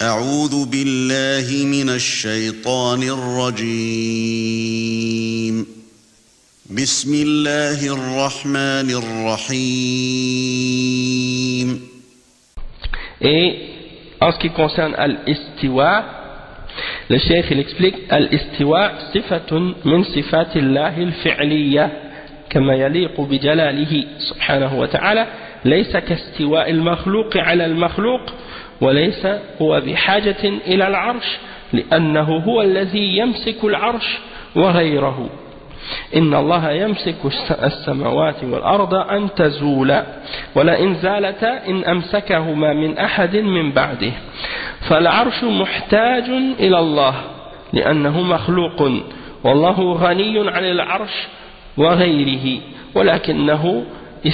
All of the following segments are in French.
أعوذ بالله من الشيطان الرجيم بسم الله الرحمن الرحيم. Et en ce qui concerne al-istiwa, le cheikh il explique al-istiwa sifatun min sifatillahi al-fi'liya kama yaliqu bi jalalihi subhanahu wa ta'ala laysa kastiwa al-makhluq ala al-makhluq wa laysa huwa bihajatin ila al-arsh li'annahu huwa alladhi yamsiku al-arsh wa ghayruhu. إن الله يمسك السماوات والأرض أن تزولا ولئن زالتا إن أمسكهما من أحد من بعده فالعرش محتاج إلى الله لأنه مخلوق والله غني عن العرش وغيره ولكنه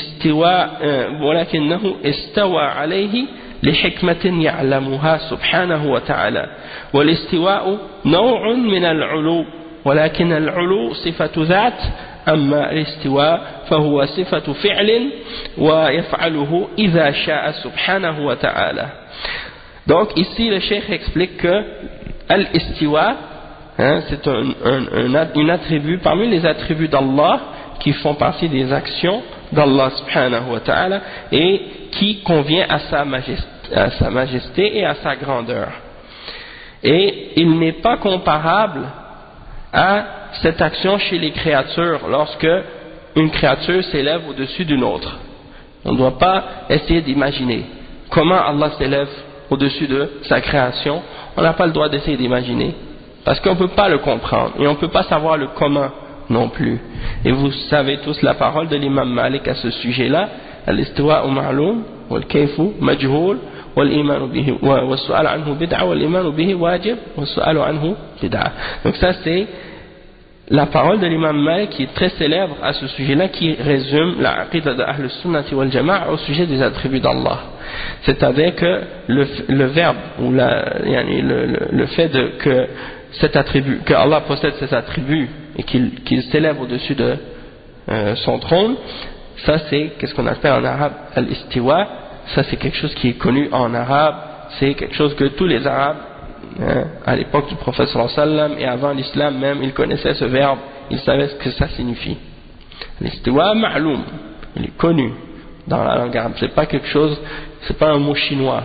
استوى عليه لحكمة يعلمها سبحانه وتعالى. والاستواء نوع من العلو ولكن العلو صفة ذات أما الاستواء فهو صفة فعل ويفعله إذا شاء سبحانه وتعالى. Donc ici le cheikh explique que al-istiwa c'est un attribut parmi les attributs d'Allah qui font partie des actions d'Allah subhanahu wa ta'ala et qui convient à sa majesté et à sa grandeur. Et il n'est pas comparable à cette action chez les créatures lorsque une créature s'élève au-dessus d'une autre. On ne doit pas essayer d'imaginer comment Allah s'élève au-dessus de sa création. On n'a pas le droit d'essayer d'imaginer parce qu'on ne peut pas le comprendre et on ne peut pas savoir le comment non plus. Et vous savez tous la parole de l'imam Malik à ce sujet-là: al-istiwa'u ma'lum wal-kayfu majhul wal-imanu bihi was-su'al anhu bid'a wal-imanu bihi wajib was-su'alu anhu bid'a. Donc ça c'est la parole de l'imam Malik qui est très célèbre à ce sujet-là, qui résume la aqida de Ahl Sunnati wal Jama'a au sujet des attributs d'Allah. C'est-à-dire que le verbe ou le fait que cet attribut, que Allah possède cet attribut et qu'il s'élève au-dessus de son trône, ça c'est qu'est-ce qu'on appelle en arabe al-istiwa. Ça c'est quelque chose qui est connu en arabe, c'est quelque chose que tous les arabes à l'époque du prophète sallallahu alayhi wa sallam et avant l'islam même, ils connaissaient ce verbe, ils savaient ce que ça signifie. L'istiwa ma'loum, il est connu dans la langue arabe, c'est pas quelque chose, c'est pas un mot chinois.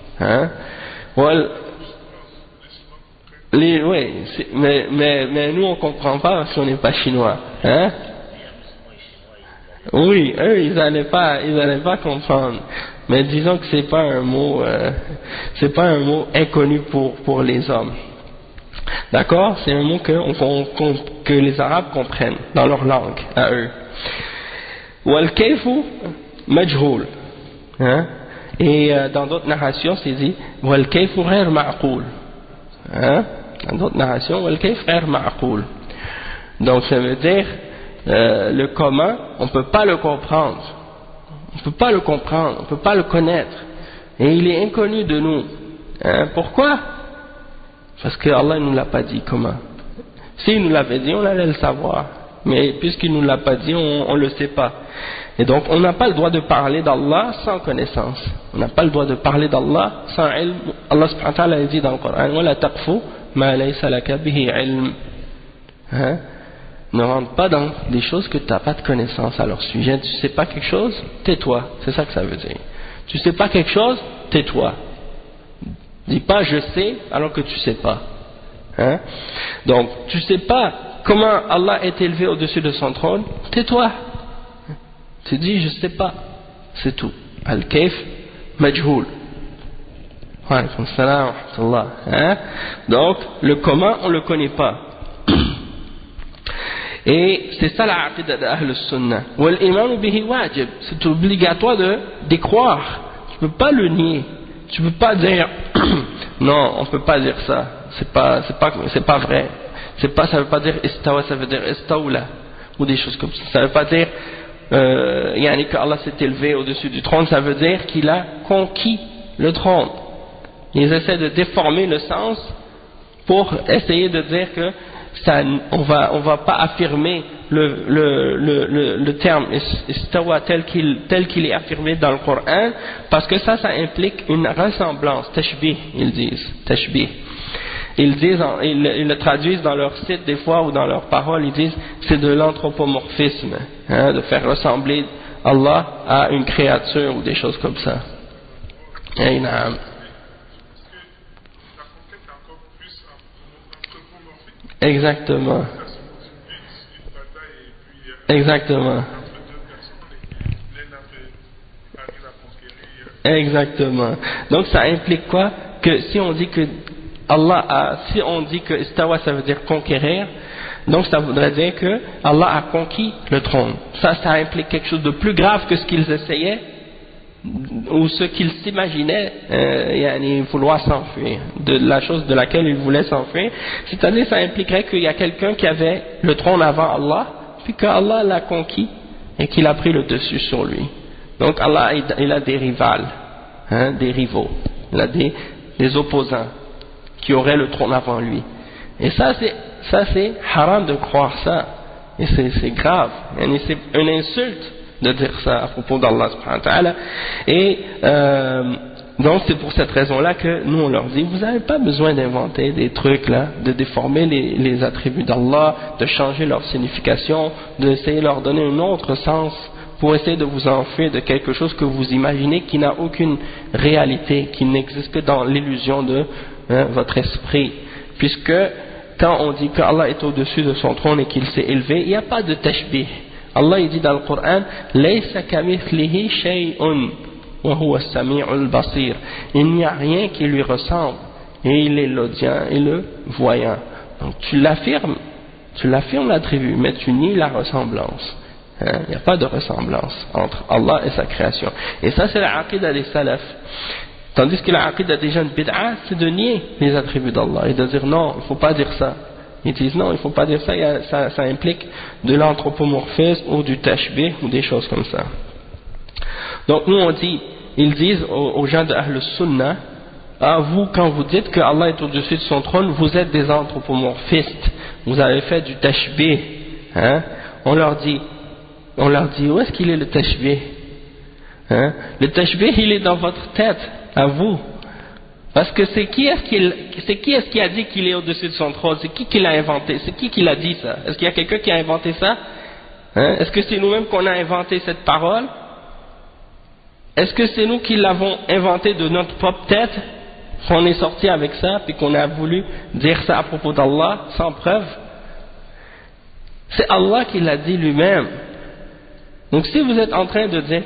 Oui, mais nous on comprend pas parce qu'on n'est pas chinois. Oui, eux ils allaient pas comprendre. Mais disons que c'est pas un mot inconnu pour les hommes. D'accord? C'est un mot que les Arabes comprennent dans leur langue à eux. Wal kayfu majhul. Et dans d'autres narrations c'est dit wal kayfu ghayr ma'qul. Dans d'autres narrations wal kayf ghayr ma'qul. Donc ça veut dire le comment, on peut pas le comprendre. On ne peut pas le comprendre, on ne peut pas le connaître. Et il est inconnu de nous. Pourquoi? Parce que Allah ne nous l'a pas dit. Comment? S'il nous l'avait dit, on allait le savoir. Mais puisqu'il ne nous l'a pas dit, on ne le sait pas. Et donc, on n'a pas le droit de parler d'Allah sans connaissance. On n'a pas le droit de parler d'Allah sans ilm. Allah subhanahu wa ta'ala dit dans le Coran: وَلَا تَقْفُ مَا لَيْسَ لَكَ بِهِ عِلْمٍ. Ne rentre pas dans des choses que tu n'as pas de connaissance à leur sujet. Tu ne sais pas quelque chose, tais-toi. C'est ça que ça veut dire. Tu ne sais pas quelque chose, tais-toi. Dis pas je sais alors que tu ne sais pas. Donc, tu ne sais pas comment Allah est élevé au-dessus de son trône, tais-toi. Tu dis je ne sais pas. C'est tout. Al-Kayf Majhoul. Wa alaykum salam wa rahmatullah. Donc, le comment, on ne le connaît pas. Et c'est ça la aqida d'Ahl Sunnah. Wal imanu bihi wajib, c'est obligatoire d'y croire. Tu peux pas le nier. Tu peux pas dire non, on peut pas dire ça. C'est pas vrai. Ça veut pas dire istawa, ça veut dire istawla ou des choses comme ça. Ça veut pas dire que Allah s'est élevé au-dessus du trône. Ça veut dire qu'il a conquis le trône. Ils essaient de déformer le sens pour essayer de dire que on va pas affirmer le terme istawa tel qu'il est affirmé dans le Coran, parce que ça implique une ressemblance, tashbih, ils disent, tashbih. Ils le traduisent dans leur site des fois ou dans leurs paroles, ils disent c'est de l'anthropomorphisme, de faire ressembler Allah à une créature ou des choses comme ça. Exactement. Exactement. Exactement. Donc ça implique quoi? Que si on dit que si on dit que istawa ça veut dire conquérir, donc ça voudrait dire que Allah a conquis le trône. Ça implique quelque chose de plus grave que ce qu'ils essayaient ou ce qu'ils s'imaginaient vouloir s'enfuir, de la chose de laquelle ils voulaient s'enfuir. C'est-à-dire ça impliquerait qu'il y a quelqu'un qui avait le trône avant Allah, puis qu'Allah l'a conquis et qu'il a pris le dessus sur lui. Donc Allah il a des rivales, des rivaux, il a des opposants qui auraient le trône avant lui. Et ça c'est haram de croire ça, et c'est grave, c'est une insulte de dire ça à propos d'Allah subhanahu wa ta'ala. Et donc c'est pour cette raison-là que nous on leur dit, vous n'avez pas besoin d'inventer des trucs là, de déformer les attributs d'Allah, de changer leur signification, d'essayer de leur donner un autre sens pour essayer de vous enfuir de quelque chose que vous imaginez qui n'a aucune réalité, qui n'existe que dans l'illusion de votre esprit. Puisque quand on dit qu'Allah est au-dessus de son trône et qu'il s'est élevé, il n'y a pas de tashbih. Allah il dit dans le Coran, Laysa kamithlihi shay'un wa huwa as-sami'ul basir. Il n'y a rien qui lui ressemble, et il est l'audient et le voyant. Donc tu l'affirmes l'attribut, mais tu nies la ressemblance. Il n'y a pas de ressemblance entre Allah et sa création. Et ça c'est la aqidah des salafs. Tandis que la aqidah des gens de bid'a, c'est de nier les attributs d'Allah et de dire non, il ne faut pas dire ça. Ils disent non, il ne faut pas dire ça, ça implique de l'anthropomorphisme ou du tashbih ou des choses comme ça. Donc nous on dit, ils disent aux gens de Ahl Sunnah, vous quand vous dites que Allah est au-dessus de son trône, vous êtes des anthropomorphistes, vous avez fait du tashbih. On leur dit où est-ce qu'il est le tashbih? Le tashbih il est dans votre tête, à vous. Parce que c'est qui est-ce qui a dit qu'il est au-dessus de son trône? C'est qui l'a inventé? C'est qui l'a dit ça? Est-ce qu'il y a quelqu'un qui a inventé ça? Est-ce que c'est nous-mêmes qu'on a inventé cette parole? Est-ce que c'est nous qui l'avons inventé de notre propre tête? Qu'on est sorti avec ça, puis qu'on a voulu dire ça à propos d'Allah, sans preuve? C'est Allah qui l'a dit lui-même. Donc si vous êtes en train de dire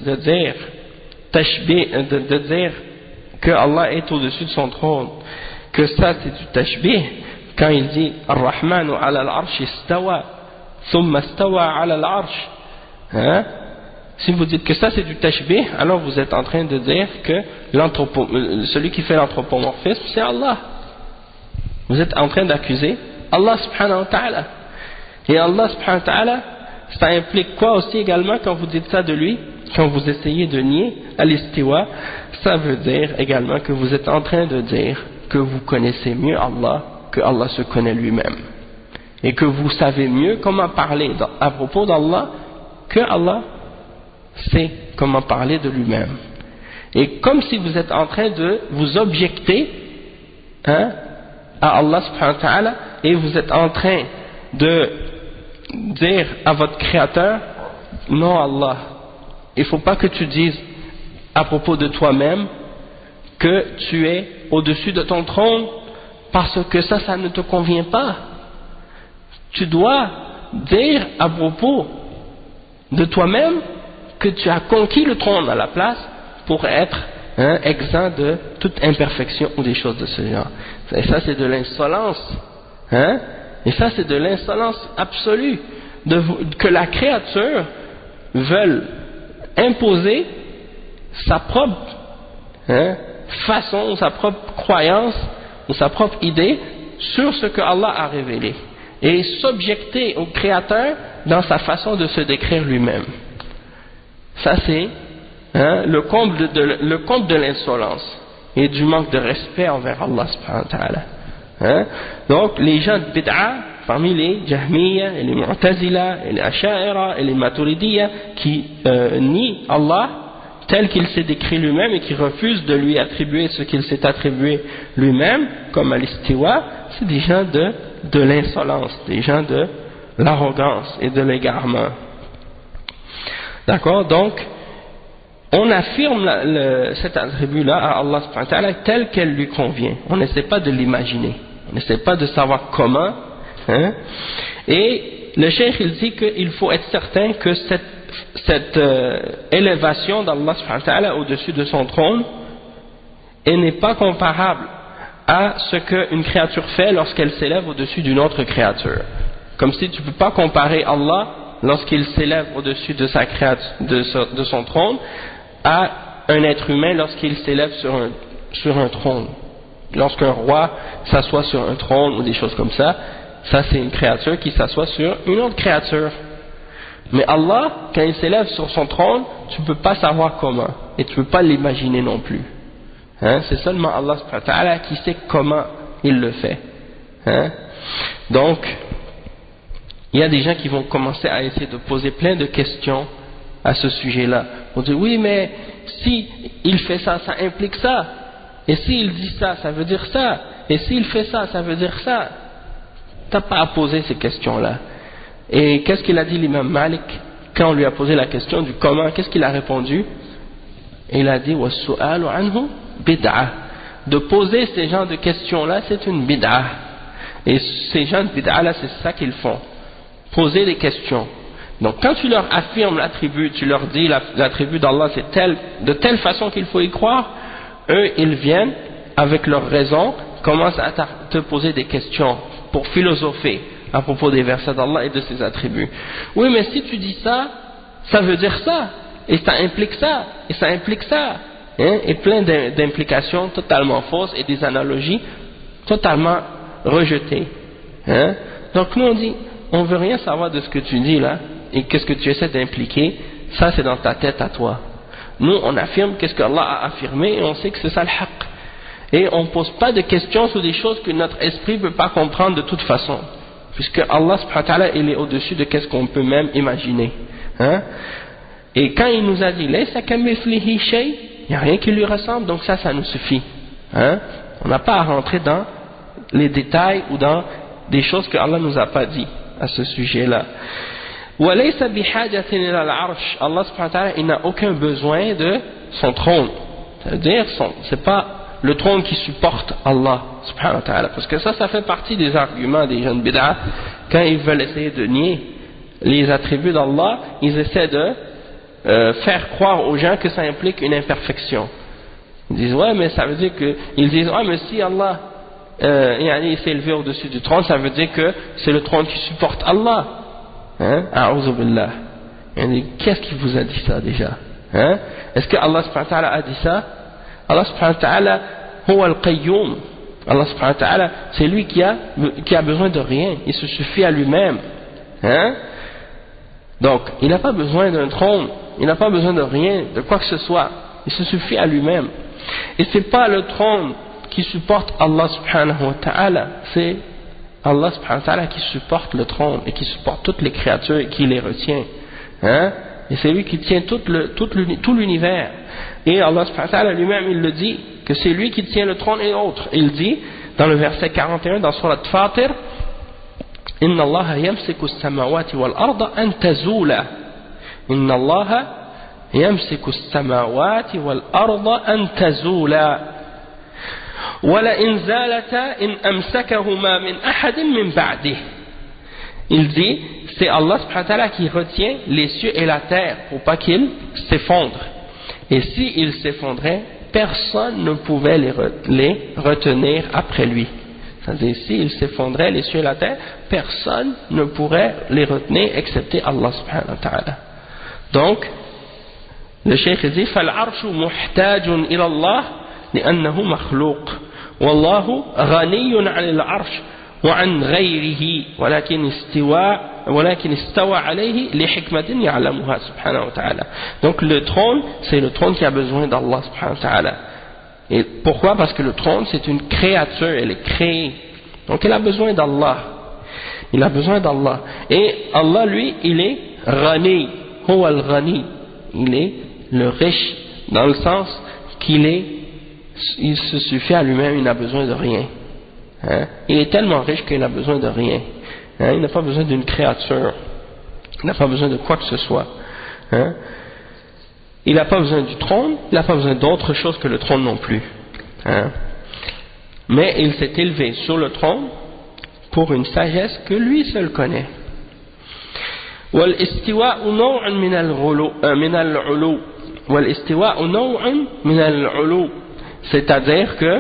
que Allah est au-dessus de son trône, que ça c'est du tashbih, quand il dit Ar-Rahmanu ala al-arsh istawa thumma istawa ala al-arsh, si vous dites que ça c'est du tashbih, alors vous êtes en train de dire que celui qui fait l'anthropomorphisme c'est Allah. Vous êtes en train d'accuser Allah subhanahu wa ta'ala. Et Allah subhanahu wa ta'ala, ça implique quoi aussi également quand vous dites ça de lui, quand vous essayez de nier al-istiwa, ça veut dire également que vous êtes en train de dire que vous connaissez mieux Allah que Allah se connaît lui-même, et que vous savez mieux comment parler à propos d'Allah que Allah sait comment parler de lui-même. Et comme si vous êtes en train de vous objecter à Allah subhanahu wa ta'ala, et vous êtes en train de dire à votre créateur, non Allah, il ne faut pas que tu dises à propos de toi-même que tu es au-dessus de ton trône, parce que ça ne te convient pas. Tu dois dire à propos de toi-même que tu as conquis le trône à la place pour être exempt de toute imperfection ou des choses de ce genre. Et ça c'est de l'insolence, et ça c'est de l'insolence absolue, que la créature veuille imposer sa propre façon, sa propre croyance ou sa propre idée sur ce que Allah a révélé, et s'objecter au Créateur dans sa façon de se décrire lui-même. Ça c'est le comble de l'insolence et du manque de respect envers Allah subhanahu wa ta'ala. Donc les gens de bid'a, parmi les Jahmiya et les Mu'tazila et les Asha'ira et les Maturidiyya qui nient Allah tel qu'il s'est décrit lui-même et qui refusent de lui attribuer ce qu'il s'est attribué lui-même, comme al-istiwa, c'est des gens de l'insolence, des gens de l'arrogance et de l'égarement. D'accord? Donc, on affirme cet attribut-là à Allah subhanahu wa ta'ala tel qu'elle lui convient. On n'essaie pas de l'imaginer. On n'essaie pas de savoir comment. Hein? Et le cheikh, il dit qu'il faut être certain que cette élévation d'Allah subhanahu wa ta'ala au-dessus de son trône, elle n'est pas comparable à ce qu'une créature fait lorsqu'elle s'élève au-dessus d'une autre créature. Comme si tu ne peux pas comparer Allah lorsqu'il s'élève au-dessus de sa créature, de son trône, à un être humain lorsqu'il s'élève sur un trône. Lorsqu'un roi s'assoit sur un trône ou des choses comme ça c'est une créature qui s'assoit sur une autre créature. Mais Allah, quand il s'élève sur son trône, tu ne peux pas savoir comment, et tu ne peux pas l'imaginer non plus. Hein? C'est seulement Allah subhanahu wa ta'ala qui sait comment il le fait. Hein? Donc, il y a des gens qui vont commencer à essayer de poser plein de questions à ce sujet-là. On dit, oui, mais si il fait ça, ça implique ça. Et s'il dit ça, ça veut dire ça. Et s'il fait ça, ça veut dire ça. Tu n'as pas à poser ces questions-là. Et qu'est-ce qu'il a dit l'imam Malik quand on lui a posé la question du comment? Qu'est-ce qu'il a répondu? Il a dit, وَالسُّؤَالُ عَنْهُ بِدْعَةٌ. De poser ces genres de questions-là, c'est une bid'ah. Et ces gens de bid'ah-là, c'est ça qu'ils font. Poser des questions. Donc quand tu leur affirmes l'attribut, tu leur dis l'attribut d'Allah c'est de telle façon qu'il faut y croire, eux ils viennent avec leur raison, commencent à te poser des questions pour philosopher à propos des versets d'Allah et de ses attributs. Oui, mais si tu dis ça, ça veut dire ça, et ça implique ça, et ça implique ça, hein, et plein d'implications totalement fausses et des analogies totalement rejetées. Hein. Donc nous on dit, on veut rien savoir de ce que tu dis là, et qu'est-ce que tu essaies d'impliquer, ça c'est dans ta tête à toi. Nous on affirme qu'est-ce qu'Allah a affirmé, et on sait que c'est ça le haqq. Et on ne pose pas de questions sur des choses que notre esprit ne peut pas comprendre de toute façon. Puisque Allah subhanahu wa ta'ala il est au-dessus de qu'est-ce qu'on peut même imaginer. Hein? Et quand il nous a dit laysa kamithlihi shay, il n'y a rien qui lui ressemble, donc ça nous suffit. Hein? On n'a pas à rentrer dans les détails ou dans des choses que Allah nous a pas dit à ce sujet-là. Walaysa bihajatin ila al-arsh, Allah subhanahu wa ta'ala il n'a aucun besoin de son trône. C'est-à-dire c'est pas le trône qui supporte Allah subhanahu wa ta'ala, parce que ça fait partie des arguments des gens de bid'ah. Quand ils veulent essayer de nier les attributs d'Allah, ils essaient de faire croire aux gens que ça implique une imperfection. Ils disent ouais, mais ça veut dire que ils disent ouais, mais si Allah il s'est élevé au-dessus du trône, ça veut dire que c'est le trône qui supporte Allah. Hein? A'udhu billah. Qu'est-ce qui vous a dit ça déjà? Hein? Est-ce que Allah subhanahu wa ta'ala a dit ça? Allah subhanahu wa ta'ala huwa al-qayyum. Allah subhanahu wa ta'ala c'est lui qui a besoin de rien, il se suffit à lui-même. Hein? Donc il n'a pas besoin d'un trône, il n'a pas besoin de rien, de quoi que ce soit, il se suffit à lui-même. Et c'est pas le trône qui supporte Allah subhanahu wa ta'ala, c'est Allah subhanahu wa ta'ala qui supporte le trône et qui supporte toutes les créatures et qui les retient. Hein? Et c'est lui qui tient tout l'univers. Et Allah subhanahu wa ta'ala lui-même il le dit, que c'est lui qui tient le trône et autres. Il dit dans le verset 41 dans Surat Fatir, Inna Allah yamsiku as-samawati wal arda an tazula. Inna Allah yamsiku as-samawati wal arda an tazula. وَلَئِنْ زَالَتَا إِنْ أَمْسَكَهُمَا مِنْ أَحَدٍ مِنْ بَعْدِهِ. Il dit, c'est Allah subhanahu wa ta'ala qui retient les cieux et la terre pour pas qu'ils s'effondrent. Et s'ils s'effondraient, personne ne pouvait les retenir après lui. C'est-à-dire, s'ils s'effondraient, les cieux et la terre, personne ne pourrait les retenir excepté Allah subhanahu wa ta'ala. Donc, le cheikh dit, فَالْعَرْشُ مُحْتَاجٌ إِلَى اللَّهِ لأنه مخلوق والله غني عن العرش وعن غيره ولكن استوى عليه لحكمة يعلمها سبحانه وتعالى. Donc le trône, c'est le trône qui a besoin d'Allah subhanahu wa ta'ala. Et pourquoi? Parce que le trône c'est une créature, elle est créée, donc elle a besoin d'Allah. Il a besoin d'Allah. Et Allah, lui, il est Ghani. Huwa al-Ghani. Il est le riche, dans le sens il se suffit à lui-même, il n'a besoin de rien. Hein? Il est tellement riche qu'il n'a besoin de rien. Hein? Il n'a pas besoin d'une créature. Il n'a pas besoin de quoi que ce soit. Hein? Il n'a pas besoin du trône, il n'a pas besoin d'autre chose que le trône non plus. Hein? Mais il s'est élevé sur le trône pour une sagesse que lui seul connaît. والاستواء نوع من العلو والاستواء نوع من العلو, c'est-à-dire que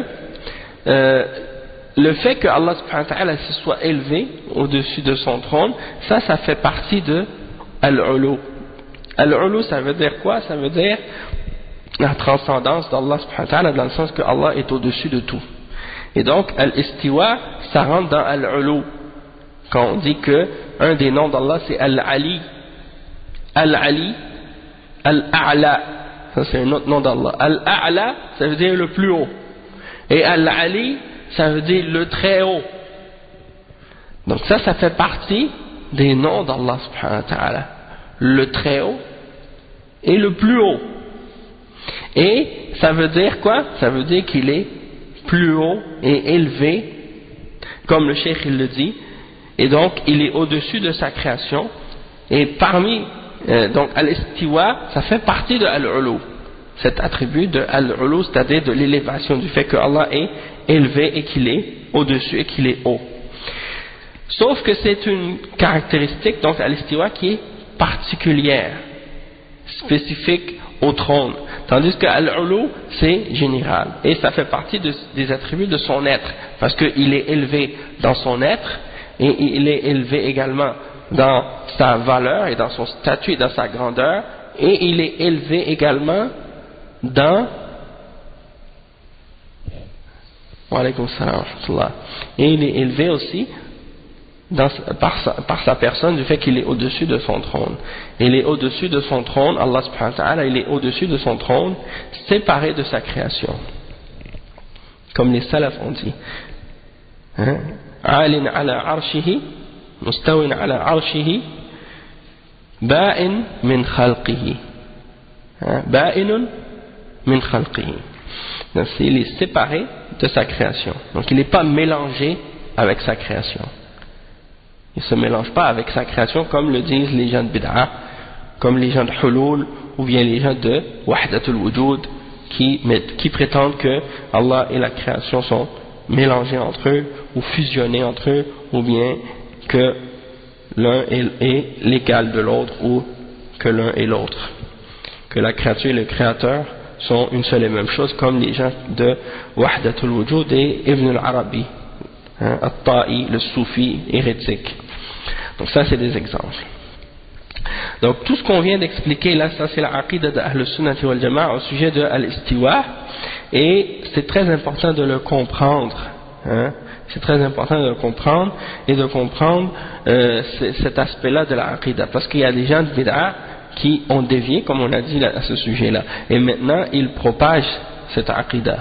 le fait que Allah subhanahu wa ta'ala se soit élevé au-dessus de son trône, ça fait partie de al-ulu. Al-ulu, ça veut dire quoi? Ça veut dire la transcendance d'Allah subhanahu wa ta'ala, dans le sens que Allah est au-dessus de tout. Et donc al-istiwa, ça rentre dans al-ulu. Quand on dit que un des noms d'Allah c'est Al-Ali, Al-Ali, Al-A'la, ça c'est un autre nom d'Allah. Al-A'la, ça veut dire le plus haut. Et Al-Ali, ça veut dire le très haut. Donc ça fait partie des noms d'Allah subhanahu wa ta'ala. Le très haut et le plus haut. Et ça veut dire quoi? Ça veut dire qu'il est plus haut et élevé, comme le cheikh il le dit. Et donc il est au-dessus de sa création, et parmi donc al-istiwa, ça fait partie de al-ulu, cet attribut de al-ulu, c'est-à-dire de l'élévation, du fait que Allah est élevé et qu'il est au-dessus et qu'il est haut. Sauf que c'est une caractéristique, donc al-istiwa, qui est particulière, spécifique au trône, tandis que al-ulu c'est général, et ça fait partie des attributs de son être, parce qu'il est élevé dans son être, et il est élevé également dans sa valeur et dans son statut et dans sa grandeur, et il est élevé également dans et il est élevé aussi par sa personne, du fait qu'il est au-dessus de son trône. Il est au-dessus de son trône, Allah subhanahu wa ta'ala, il est au-dessus de son trône, séparé de sa création, comme les salafs ont dit. Hein? عال على عرشه مستو على عرشه بائن من خلقه بائن من خلقه. Donc il est séparé de sa création, donc il n'est pas mélangé avec sa création, il ne se mélange pas avec sa création comme le disent les gens de bid'a, comme les gens de hulul ou bien les gens de wahdatul wujud qui prétendent que Allah et la création sont mélangés entre eux ou fusionnés entre eux, ou bien que l'un est l'égal de l'autre, ou que l'un est l'autre, que la créature et le créateur sont une seule et même chose, comme les gens de Wahdatul Wujud et Ibn al-Arabi, At-Ta'i, le soufi hérétique. Donc ça c'est des exemples. Donc tout ce qu'on vient d'expliquer là, ça c'est la aqida de Ahl Sunnah wal Jama'a au sujet de Al-Istiwa, et c'est très important de le comprendre. C'est très important de le comprendre et de comprendre cet aspect-là de la aqida, parce qu'il y a des gens de bid'a qui ont dévié, comme on a dit à ce sujet-là, et maintenant ils propagent cette aqida.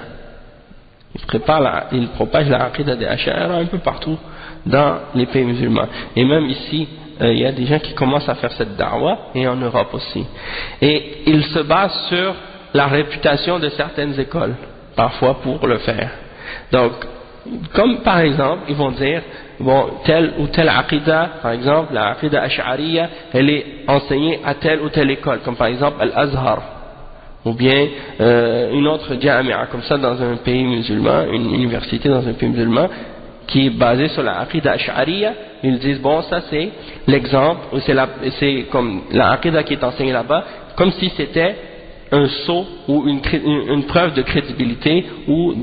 Ils propagent la aqida des Ash'ari un peu partout dans les pays musulmans, et même ici il y a des gens qui commencent à faire cette da'wa, et en Europe aussi, et ils se basent sur la réputation de certaines écoles parfois pour le faire. Donc comme par exemple ils vont dire bon, telle ou telle aqida, par exemple la aqida ash'ariyya, elle est enseignée à telle ou telle école, comme par exemple Al-Azhar, ou bien une autre jami'a comme ça dans un pays musulman, une université dans un pays musulman qui est basée sur la aqida ash'ariyya. Ils disent bon, ça c'est l'exemple, c'est comme la aqida qui est enseignée là-bas, comme si c'était un sceau ou une preuve de crédibilité, ou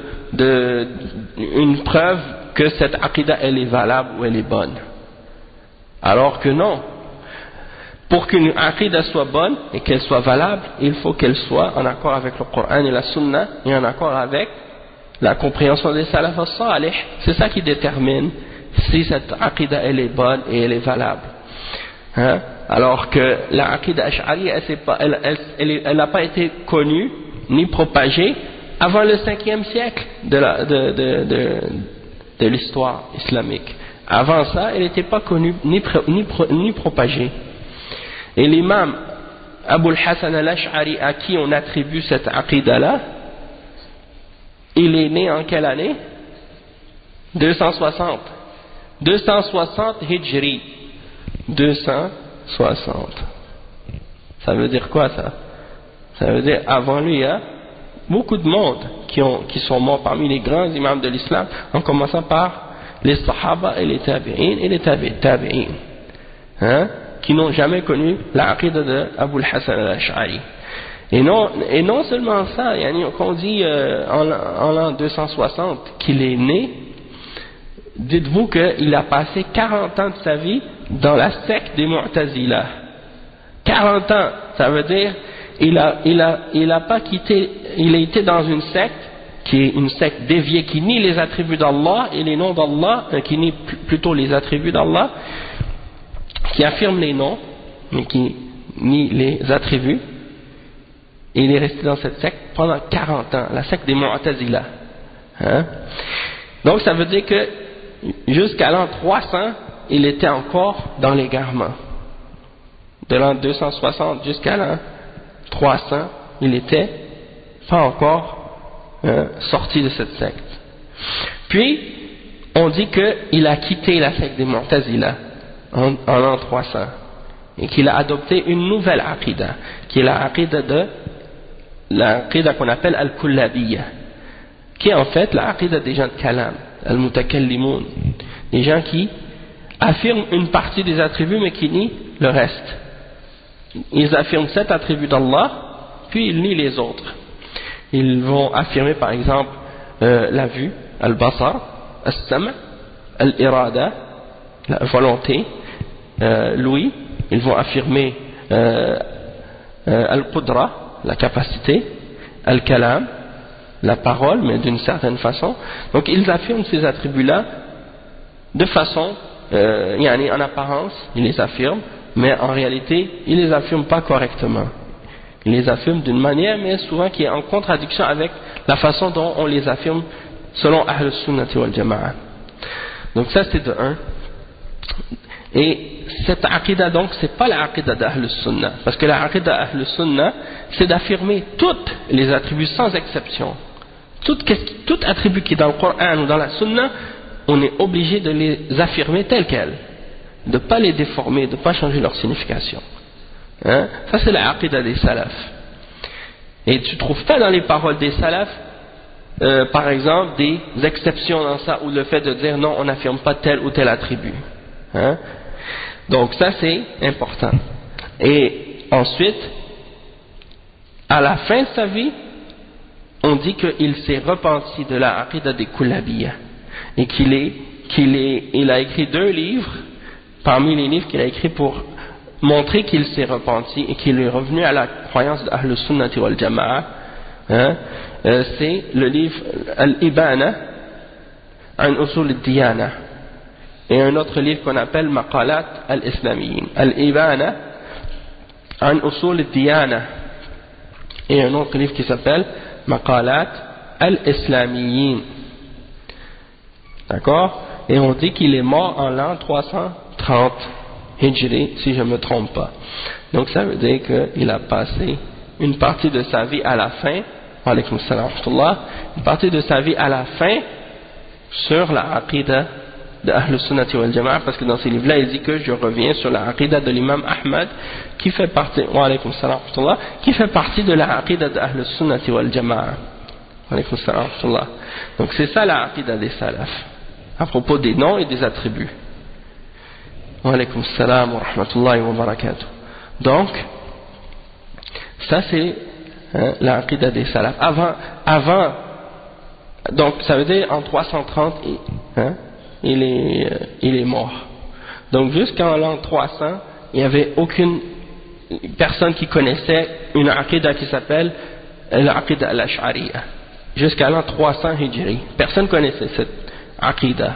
une preuve que cette aqida elle est valable ou elle est bonne. Alors que non. Pour qu'une aqida soit bonne et qu'elle soit valable, il faut qu'elle soit en accord avec le Coran et la Sunna, et en accord avec la compréhension des salaf as-salih. C'est ça qui détermine si cette aqida elle est bonne et elle est valable. Alors que la aqida ash'ari, elle n'a pas été connue ni propagée avant le 5e siècle de l'histoire islamique. Avant ça, elle n'était pas connue ni propagée. Et l'imam Abu al-Hasan al-Ash'ari, à qui on attribue cette aqidah-là, il est né en quelle année? 260. 260 Hijri. 260. Ça veut dire quoi ça? Ça veut dire avant lui, il y a beaucoup de monde qui sont morts parmi les grands imams de l'islam, en commençant par les Sahaba et les Tabi'in et les Tabi'in, hein, qui n'ont jamais connu la aqidah de Abu al-Hasan al-Ash'ari. Et non seulement ça, quand on dit en l'an 260 qu'il est né, dites-vous qu'il a passé 40 ans de sa vie dans la secte des Mu'tazila. 40 ans, ça veut dire il a pas quitté, il a été dans une secte qui est une secte déviée qui nie les attributs d'Allah et les noms d'Allah, qui nie plutôt les attributs d'Allah, qui affirme les noms mais qui nie les attributs. Et il est resté dans cette secte pendant 40 ans, la secte des Mu'tazila. Hein? Donc ça veut dire que jusqu'à l'an 300, il était encore dans l'égarement. De l'an 260 jusqu'à l'an 300, il était pas encore sorti de cette secte. Puis, on dit qu'il a quitté la secte des Mu'tazila en l'an 300 et qu'il a adopté une nouvelle aqidah, qui est la aqidah qu'on appelle al-Kullabiyya, qui est en fait la aqidah des gens de Kalam, al-Mutakallimun, des gens qui affirment une partie des attributs mais qui nient le reste. Ils affirment 7 attributs d'Allah, puis ils nient les autres. Ils vont affirmer par exemple la vue, al-Basar, al-Sam', al-Irada, la volonté, l'ouïe. Ils vont affirmer al-Qudra, la capacité, al-Kalam, la parole, mais d'une certaine façon. Donc ils affirment ces attributs-là de façon, en apparence, ils les affirment, mais en réalité, ils ne les affirment pas correctement. Ils les affirment d'une manière, mais souvent qui est en contradiction avec la façon dont on les affirme selon Ahl al-Sunnati wal Jama'a. Donc ça c'est de un. Et cette aqidah donc, c'est pas la aqidah d'Ahl al-Sunnah, parce que la aqidah d'Ahl al-Sunnah, c'est d'affirmer toutes les attributs sans exception. Tout attribut qui est dans le Coran ou dans la Sunna, on est obligé de les affirmer tels quels, de ne pas les déformer, de ne pas changer leur signification. Hein? Ça c'est la aqidah des salafs. Et tu ne trouves pas dans les paroles des salafs, par exemple, des exceptions dans ça, ou le fait de dire non, on n'affirme pas tel ou tel attribut. Hein? Donc ça c'est important. Et ensuite, à la fin de sa vie, on dit qu'il s'est repenti de la aqidah des Kullabiyya et il a écrit 2 livres parmi les livres qu'il a écrits pour montrer qu'il s'est repenti et qu'il est revenu à la croyance d'Ahl Sunnati wal Jama'a. Hein? C'est le livre Al-Ibana an Usul al-Diyana et un autre livre qu'on appelle Maqalat al-Islamiyyin. Al-Ibana an Usul al-Diyana et un autre livre qui s'appelle Maqalat al-Islamiyyin. D'accord? Et on dit qu'il est mort en l'an 330 Hijri, si je ne me trompe pas. Donc ça veut dire qu'il a passé une partie de sa vie à la fin, alaykoum salam wa rahmatullah, une partie de sa vie à la fin sur la aqidah de Ahl Sunnati wal Jama'a, parce que dans ces livres-là, il dit que je reviens sur la aqidah de l'imam Ahmad, qui fait partie, alaykoum salam wa rahmatullah, qui fait partie de la aqidah de Ahl Sunnati wal Jama'a. Alaykoum salam wa rahmatullah. Donc c'est ça la aqidah des salafs, à propos des noms et des attributs. Wa alaykoum salam wa rahmatullahi wa barakatuh. Donc, ça c'est la aqidah des salafs. Avant, donc ça veut dire en 330, il est mort. Donc jusqu'en l'an 300, il n'y avait aucune personne qui connaissait une aqidah qui s'appelle l'aqidah al-Ash'ariyya. Jusqu'à l'an 300 Hijri, personne ne connaissait cette aqidah.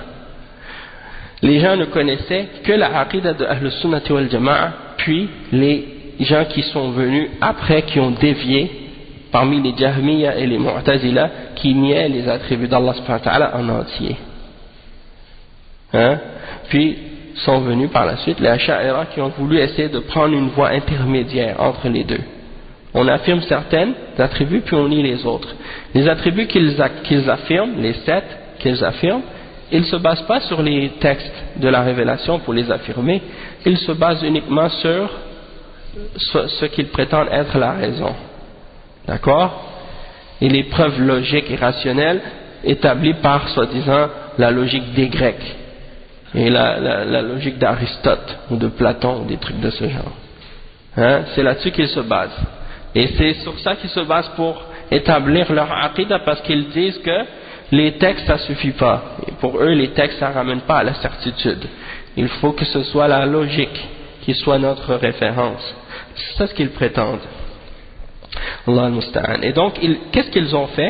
Les gens ne connaissaient que la aqidah de Ahl Sunnati wal Jama'a, puis les gens qui sont venus après, qui ont dévié, parmi les Jahmiya et les Mu'tazila, qui niaient les attributs d'Allah subhanahu wa ta'ala en entier. Hein? Puis sont venus par la suite les Asha'ira qui ont voulu essayer de prendre une voie intermédiaire entre les deux. On affirme certains attributs puis on nie les autres. Les attributs qu'ils affirment, les 7 qu'ils affirment, ils ne se basent pas sur les textes de la révélation pour les affirmer, ils se basent uniquement sur ce qu'ils prétendent être la raison. D'accord? Et les preuves logiques et rationnelles établies par, soi-disant, la logique des Grecs et la logique d'Aristote ou de Platon ou des trucs de ce genre. Hein? C'est là-dessus qu'ils se basent. Et c'est sur ça qu'ils se basent pour établir leur aqidah, parce qu'ils disent que les textes ça suffit pas. Et pour eux, les textes ça ramène pas à la certitude. Il faut que ce soit la logique qui soit notre référence. C'est ça ce qu'ils prétendent. Allah al-Musta'an. Et donc, qu'est-ce qu'ils ont fait?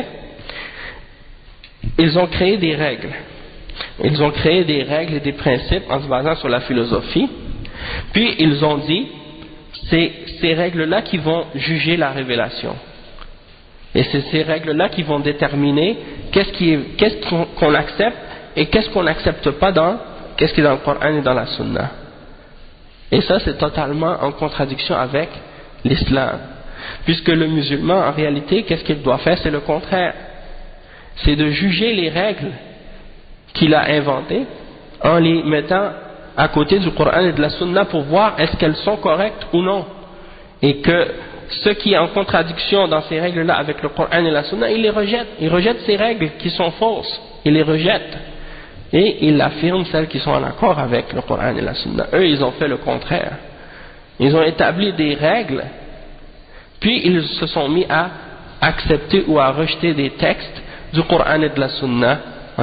Ils ont créé des règles. Ils ont créé des règles et des principes en se basant sur la philosophie. Puis ils ont dit, c'est ces règles-là qui vont juger la révélation. Et c'est ces règles-là qui vont déterminer qu'est-ce qu'on accepte et qu'est-ce qu'on n'accepte pas qu'est-ce qui est dans le Coran et dans la Sunna. Et ça, c'est totalement en contradiction avec l'islam. Puisque le musulman, en réalité, qu'est-ce qu'il doit faire? C'est le contraire. C'est de juger les règles qu'il a inventées en les mettant à côté du Coran et de la Sunna pour voir est-ce qu'elles sont correctes ou non. Et que ce qui est en contradiction dans ces règles-là avec le Coran et la Sunna, il les rejette. Il rejette ces règles qui sont fausses. Il les rejette. Et il affirme celles qui sont en accord avec le Coran et la Sunna. Eux, ils ont fait le contraire. Ils ont établi des règles, puis ils se sont mis à accepter ou à rejeter des textes du Coran et de la Sunna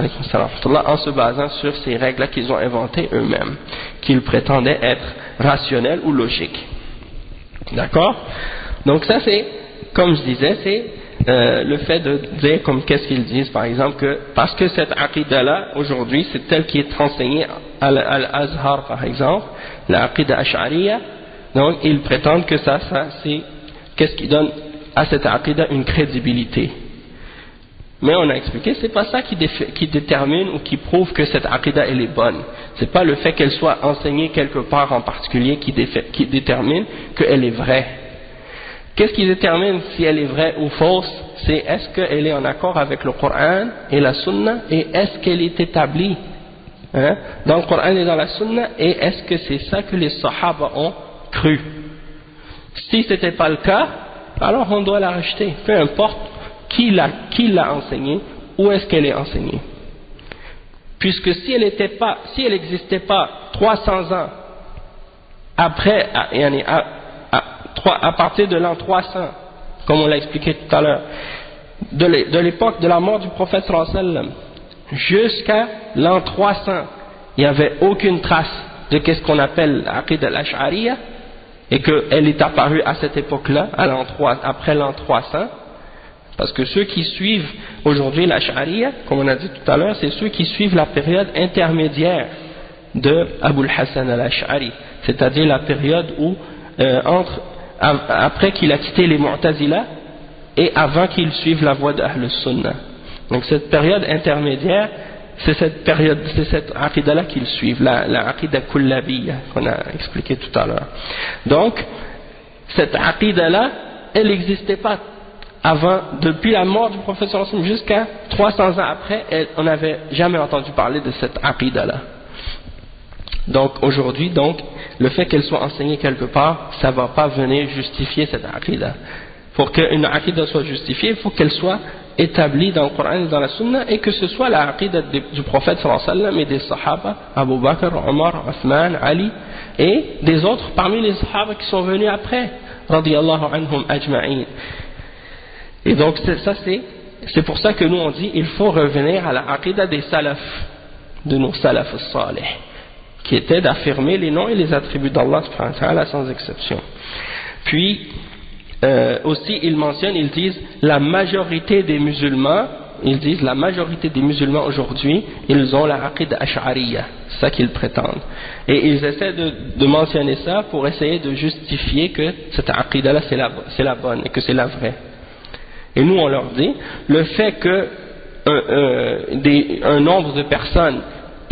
en se basant sur ces règles-là qu'ils ont inventées eux-mêmes, qu'ils prétendaient être rationnelles ou logiques. D'accord? Donc ça c'est, comme je disais, c'est le fait de dire comme qu'est-ce qu'ils disent, par exemple, que parce que cette aqidah-là, aujourd'hui, c'est telle qui est enseignée à l'Azhar, par exemple, la aqidah ash'ariyya, donc ils prétendent que ça c'est qu'est-ce qui donne à cette aqidah une crédibilité. Mais on a expliqué, c'est pas ça qui détermine ou qui prouve que cette aqidah elle est bonne. C'est pas le fait qu'elle soit enseignée quelque part en particulier qui détermine qu'elle est vraie. Qu'est-ce qui détermine si elle est vraie ou fausse? C'est est-ce qu'elle est en accord avec le Coran et la Sunna, et est-ce qu'elle est établie dans le Coran et dans la Sunna, et est-ce que c'est ça que les Sahaba ont cru? Si ce n'était pas le cas, alors on doit la rejeter, peu importe qui l'a enseignée, où est-ce qu'elle est enseignée. Puisque si elle n'existait pas 300 ans après, à partir de l'an 300, comme on l'a expliqué tout à l'heure, de l'époque de la mort du prophète sallallahu alayhi wa sallam jusqu'à l'an 300, il n'y avait aucune trace de ce qu'on appelle l'Aqidah al-Ash'ariyya, et qu'elle est apparue à cette époque-là, après l'an 300, parce que ceux qui suivent aujourd'hui l'Ash'ariyya, comme on a dit tout à l'heure, c'est ceux qui suivent la période intermédiaire de Abul Hassan al-Ash'ari, c'est-à-dire la période où après qu'il a quitté les Mu'tazila et avant qu'il suive la voie d'Ahl Sunnah. Donc cette période intermédiaire, c'est cette aqidah-là qu'ils suivent, la aqidah kullabiyya qu'on a expliqué tout à l'heure. Donc cette aqidah-là, elle n'existait pas avant, depuis la mort du prophète sallallahu alayhi wa sallam jusqu'à 300 ans après, on n'avait jamais entendu parler de cette aqidah-là. Donc aujourd'hui, le fait qu'elle soit enseignée quelque part, ça ne va pas venir justifier cette aqidah. Pour qu'une aqidah soit justifiée, il faut qu'elle soit établie dans le Coran et dans la Sunna, et que ce soit la aqidah du prophète sallallahu alayhi wa sallam et des sahaba, Abu Bakr, Omar, Uthman, Ali, et des autres parmi les sahaba qui sont venus après, radiyallahu anhum ajma'in. Et donc c'est pour ça que nous on dit il faut revenir à la aqidah des salafs, de nos salafs salih, qui était d'affirmer les noms et les attributs d'Allah subhanahu wa ta'ala sans exception. Puis aussi ils mentionnent, ils disent la majorité des musulmans aujourd'hui, ils ont la aqidah ash'ariyya, c'est ça qu'ils prétendent. Et ils essaient de mentionner ça pour essayer de justifier que cette aqidah là c'est la bonne et que c'est la vraie. Et nous on leur dit, le fait que un nombre de personnes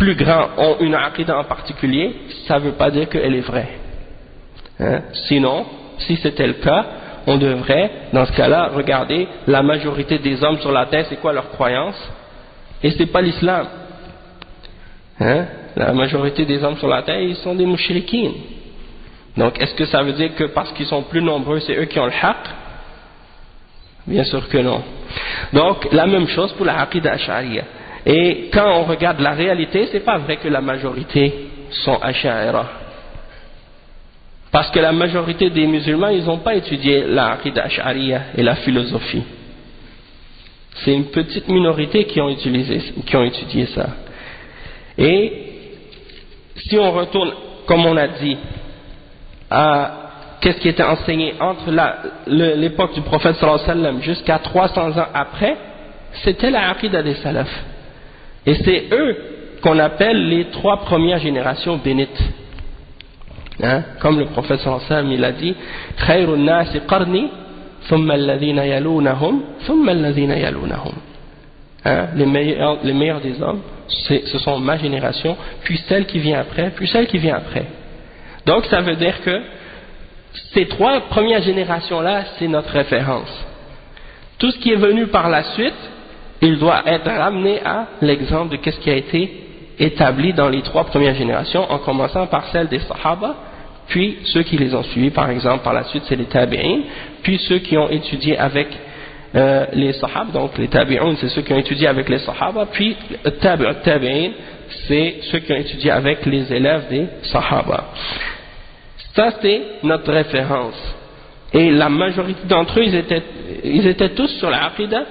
plus grands ont une aqidah en particulier, ça ne veut pas dire qu'elle est vraie. Hein? Sinon, si c'était le cas, on devrait, dans ce cas-là, regarder la majorité des hommes sur la terre, c'est quoi leur croyance, et c'est pas l'islam. Hein? La majorité des hommes sur la terre, ils sont des mouchriquins. Donc, est-ce que ça veut dire que parce qu'ils sont plus nombreux, c'est eux qui ont le haqq? Bien sûr que non. Donc, la même chose pour la aqidah ash'ariyya. Et quand on regarde la réalité, c'est pas vrai que la majorité sont ash'ariyya. Parce que la majorité des musulmans, ils n'ont pas étudié la aqidah ash'ariyya et la philosophie. C'est une petite minorité qui ont étudié ça. Et si on retourne, comme on a dit, à qu'est-ce qui était enseigné entre l'époque du prophète sallallahu alayhi wa sallam jusqu'à 300 ans après, c'était la aqidah des salafs. Et c'est eux qu'on appelle les 3 premières générations bénites. Hein? Comme le prophète sallallahu alayhi wa sallam, il a dit Khayrun nasi qarni, thumma alladhina yalunahum, thumma alladhina yalunahum. Hein? Les meilleurs des hommes, ce sont ma génération, puis celle qui vient après, puis celle qui vient après. Donc ça veut dire que ces 3 premières générations-là, c'est notre référence. Tout ce qui est venu par la suite, il doit être ramené à l'exemple de ce qui a été établi dans les 3 premières générations, en commençant par celle des Sahaba, puis ceux qui les ont suivis, par exemple, par la suite, c'est les Tabi'in, puis ceux qui ont étudié avec les Sahaba, donc les Tabi'un, c'est ceux qui ont étudié avec les Sahaba, puis Tabi'in, c'est ceux qui ont étudié avec les élèves des Sahaba. Ça, c'est notre référence. Et la majorité d'entre eux, ils étaient tous sur la aqidah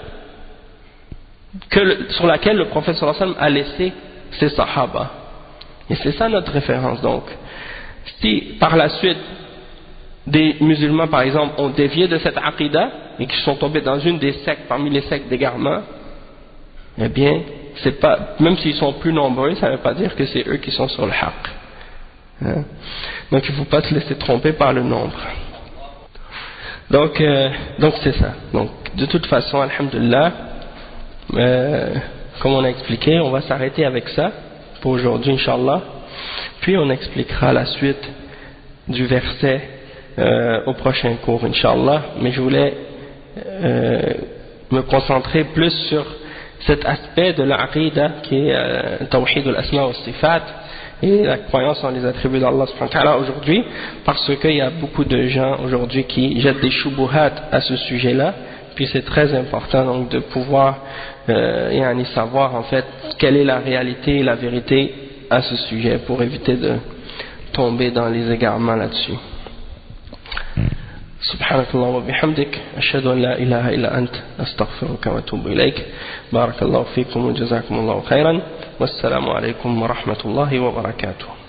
sur laquelle le prophète sallallahu alayhi wa sallam a laissé ses Sahaba. Et c'est ça notre référence. Donc, si par la suite, des musulmans, par exemple, ont dévié de cette aqidah et qui sont tombés dans une des sectes, parmi les sectes d'égarement, eh bien, c'est pas, même s'ils sont plus nombreux, ça ne veut pas dire que c'est eux qui sont sur le haqq. Hein? Donc, il ne faut pas se laisser tromper par le nombre. Donc c'est ça. Donc, de toute façon, alhamdulillah, comme on a expliqué, on va s'arrêter avec ça pour aujourd'hui, Inch'Allah. Puis on expliquera la suite du verset au prochain cours, Inch'Allah. Mais je voulais me concentrer plus sur cet aspect de l'aqida qui est Tawhid al-Asma wa Sifat et la croyance en les attributs d'Allah subhanahu wa ta'ala aujourd'hui, parce qu'il y a beaucoup de gens aujourd'hui qui jettent des shubuhat à ce sujet-là. Puis c'est très important donc de pouvoir savoir en fait quelle est la réalité et la vérité à ce sujet pour éviter de tomber dans les égarements là-dessus. سبحانك اللهم وبحمدك أشهد أن لا إله إلا أنت أستغفرك وأتوب إليك بارك الله فيكم وجزاكم الله خيرا والسلام عليكم ورحمة الله وبركاته.